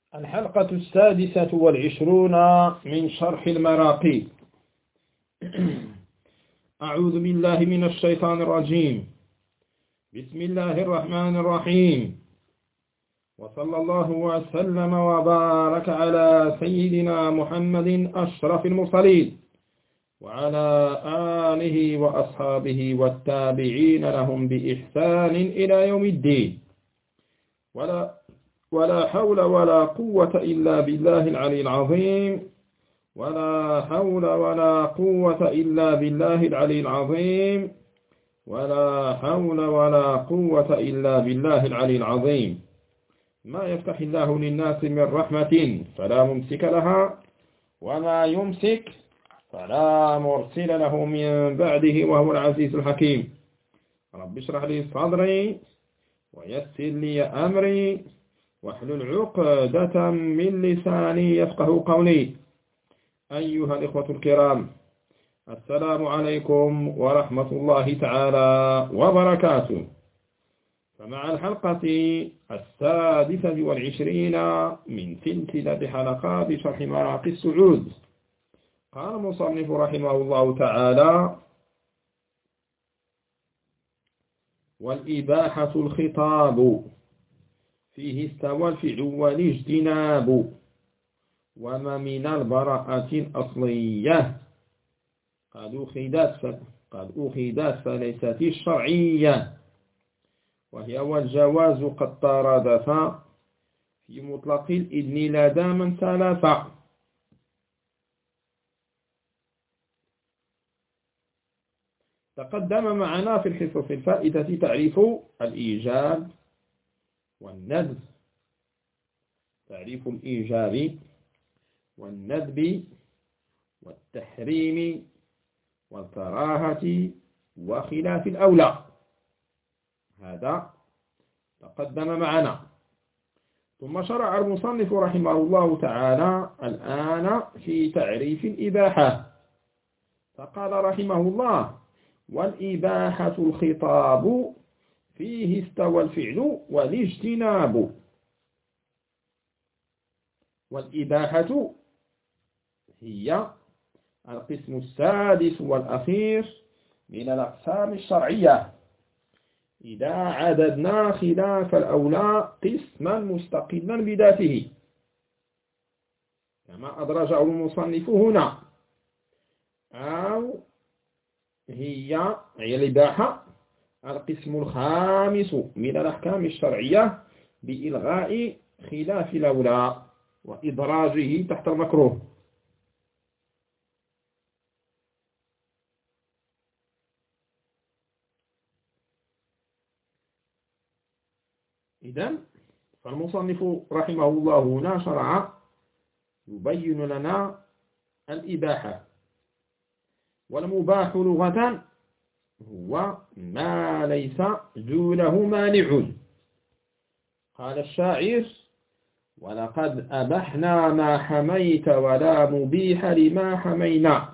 الحلقة 26 من شرح المراقي. أعوذ بالله من الشيطان الرجيم. بسم الله الرحمن الرحيم، وصلى الله وسلم وبارك على سيدنا محمد أشرف المرسلين وعلى آله وأصحابه والتابعين لهم بإحسان إلى يوم الدين. ولا حول ولا قوة إلا بالله العلي العظيم. ولا حول ولا قوة إلا بالله العلي العظيم. ولا حول ولا قوة إلا بالله العلي العظيم. ما يفتح الله للناس من رحمة فلا ممسك لها، وما يمسك فلا مرسل له من بعده، وهو العزيز الحكيم. رب اشرح لي صدري ويسر لي أمري واحلل عقدة من لساني يفقه قولي. أيها الإخوة الكرام، السلام عليكم ورحمة الله تعالى وبركاته. فمع الحلقة 26 من سلسلة حلقات شرح مراقي السعود، قال المصنف رحمه الله تعالى: والإباحة الخطاب فيه استوى الفعل والاجتناب، وما من البراءة الأصلية قد أخذت فليست الشرعية، وهي والجواز قد ترادف في مطلق الإذن لدى من سلف. تقدم معنا في الحصص الفائتة تعريف الإيجاب والندب، تعريف الإيجاب والندب والتحريم والكراهة وخلاف الأولى، هذا تقدم معنا. ثم شرع المصنف رحمه الله تعالى الآن في تعريف الإباحة، فقال رحمه الله: والإباحة الخطاب فيه استوى الفعل والاجتناب. والإباحة هي القسم السادس والأخير من الأقسام الشرعية، إذا عددنا خلاف الأولى قسما مستقلا بذاته، كما أدرجه المصنف هنا. أو هي الإباحة القسم الخامس من الأحكام الشرعية بإلغاء خلاف الأولى وإدراجه تحت المكروه. إذن فالمصنف رحمه الله هنا شرع يبين لنا الإباحة. والمباح لغة هو ما ليس دونه مانع. قال الشاعر: ولقد أبحنا ما حميت ولا مبيح لما حمينا.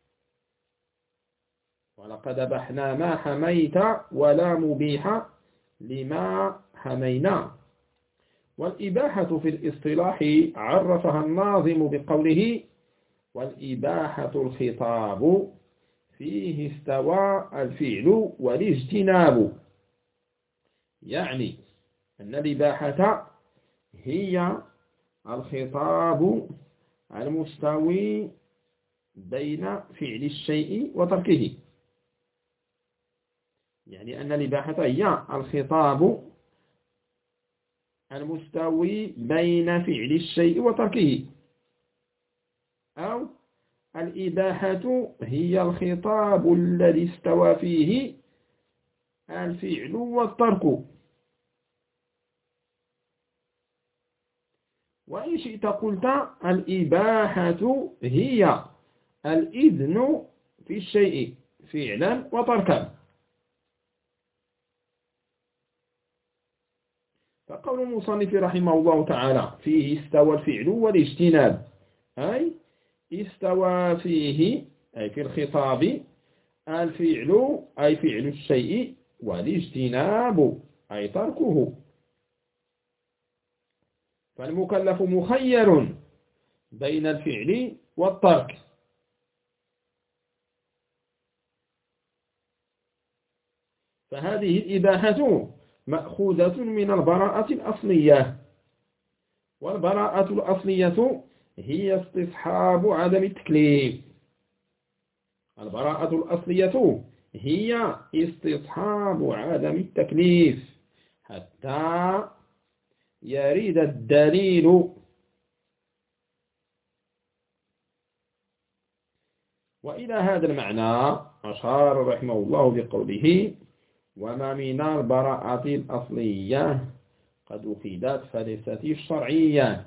ولقد أبحنا ما حميت ولا مبيح لما حمينا. والإباحة في الاصطلاح عرفها الناظم بقوله: والإباحة الخطاب فيه استوى الفعل والاجتناب. يعني أن الإباحة هي الخطاب المستوي بين فعل الشيء وتركه. يعني أن الإباحة هي الخطاب المستوي بين فعل الشيء وتركه، أو الإباحة هي الخطاب الذي استوى فيه الفعل والترك. وإن شئت قلت الإباحة هي الإذن في الشيء فعلا وتركا. فقول المصنف رحمه الله تعالى: فيه استوى الفعل والاجتناب، أي استوى فيه أي في الخطاب الفعل أي فعل الشيء، والاجتناب أي تركه. فالمكلف مخير بين الفعل والترك. فهذه الإباحة مأخوذة من البراءة الأصلية، والبراءة الأصلية هي استصحاب عدم التكليف. البراءة الأصلية هي استصحاب عدم التكليف حتى يريد الدليل. وإلى هذا المعنى أشار رحمه الله بقوله: وما من البراءة الأصلية قد أخذت فليست الشرعية.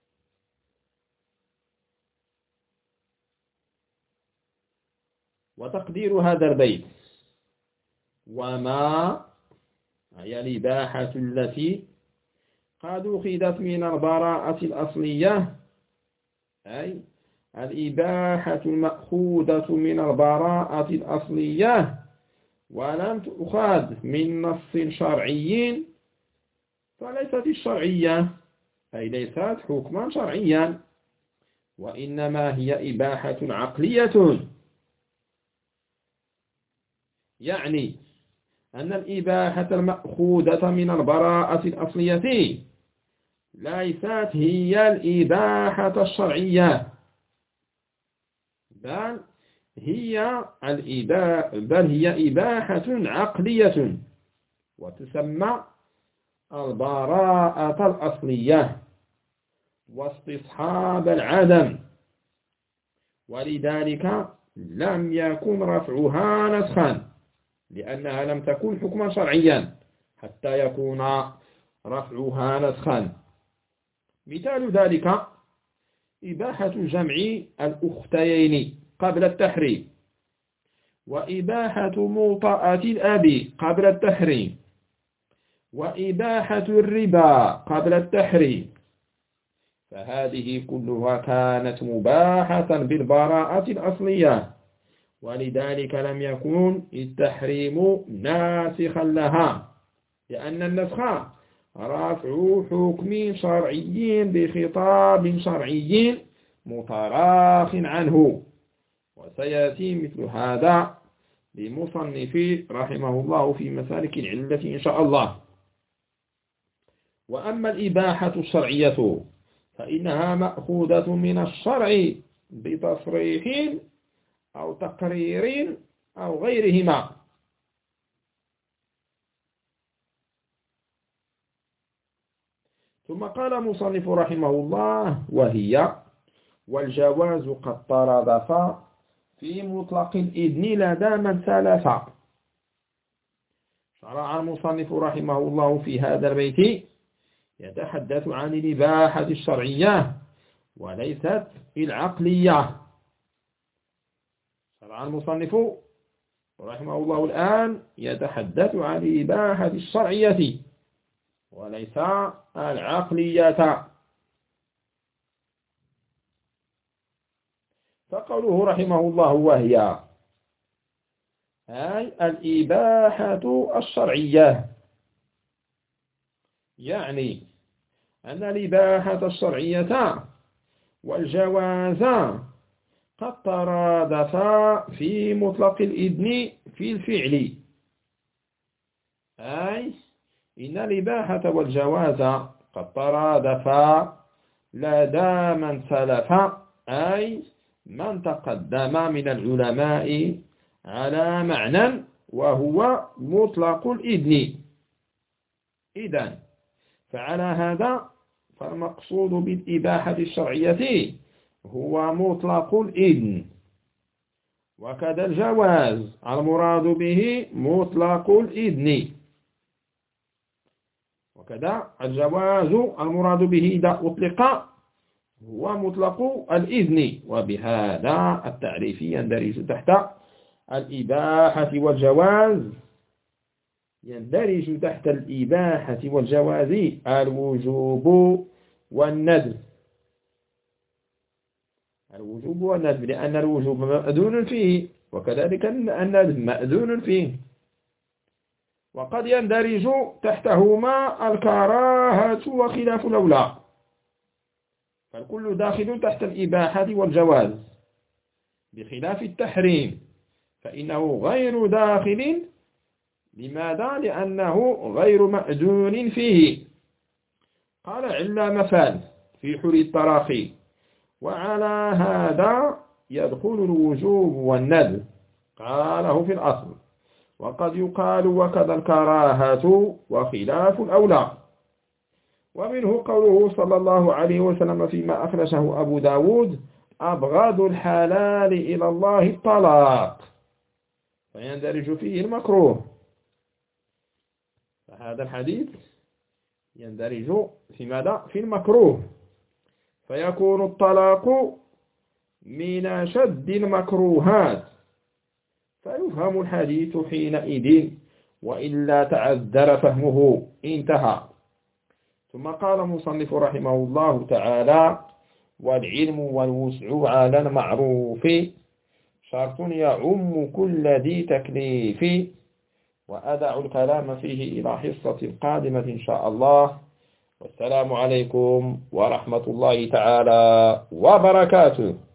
وتقدير هذا البيت: وما هي الإباحة التي قد أخذت من البراءة الأصلية، أي الإباحة المأخوذة من البراءة الأصلية ولم تؤخذ من نص شرعي فليست الشرعية، أي ليست حكما شرعيا، وإنما هي إباحة عقلية. يعني أن الإباحة المأخوذة من البراءة الأصلية ليست هي الإباحة الشرعية، بل هي إباحة عقلية، وتسمى البراءة الأصلية واستصحاب العدم، ولذلك لم يكن رفعها نسخا، لأنها لم تكن حكما شرعيا حتى يكون رفعها نسخا. مثال ذلك إباحة جمع الأختين قبل التحريم، وإباحة موطأة الأب قبل التحريم، وإباحة الربا قبل التحريم، فهذه كلها كانت مباحة بالبراءة الأصلية، ولذلك لم يكن التحريم ناسخا لها، لأن النسخ رفع حكم شرعي بخطاب شرعي متراخ عنه، وسيأتي مثل هذا لمصنف رحمه الله في مسالك العلة إن شاء الله. وأما الإباحة الشرعية فإنها مأخوذة من الشرع بتصريح أو تقرير أو غيرهما. ثم قال مصنف رحمه الله: وهي والجواز قد ترادف في مطلق الإذن لدى من سلف. شرع المصنف رحمه الله في هذا البيت يتحدث عن الإباحة الشرعية وليست العقلية. شرع المصنف رحمه الله الآن يتحدث عن الإباحة الشرعية وليس العقلية. فقوله رحمه الله وهي أي الإباحة الشرعية، يعني أن الإباحة الشرعية والجواز قد ترادفا في مطلق الإذن في الفعل، أي إن الإباحة والجواز قد ترادفا لدى من سلف، أي من تقدم من العلماء على معنى وهو مطلق الإذن. إذن فعلى هذا فالمقصود بالإباحة الشرعية هو مطلق الإذن، وكذا الجواز المراد به مطلق الإذن، وكذا الجواز المراد به إذا أطلق هو مطلق الإذن. وبهذا التعريف يندرج تحت الإباحة والجواز، يندرج تحت الإباحة والجواز الوجوب والندب. الوجوب والندب لأن الوجوب مأذون فيه وكذلك الندب مأذون فيه، وقد يندرج تحتهما الكراهة وخلاف الأولى. فالكل داخل تحت الإباحة والجواز، بخلاف التحريم فإنه غير داخل. لماذا؟ لأنه غير مأذون فيه. قال علام فال في حل التراخي: وعلى هذا يدخل الوجوب والندب، قاله في الأصل، وقد يقال وكذا الكراهة وخلاف الأولى. ومنه قوله صلى الله عليه وسلم فيما أخرجه أبو داود: أبغض الحلال إلى الله الطلاق، فيندرج فيه المكروه. فهذا الحديث يندرج في ماذا؟ في المكروه، فيكون الطلاق من شد المكروهات، فيفهم الحديث حينئذ، وإلا تعذر فهمه. انتهى. ثم قال المصنف رحمه الله تعالى: والعلم والوسع على المعروف شرط يعم كل ذي تكليف. وأدع الكلام فيه إلى حصة قادمة إن شاء الله. والسلام عليكم ورحمة الله تعالى وبركاته.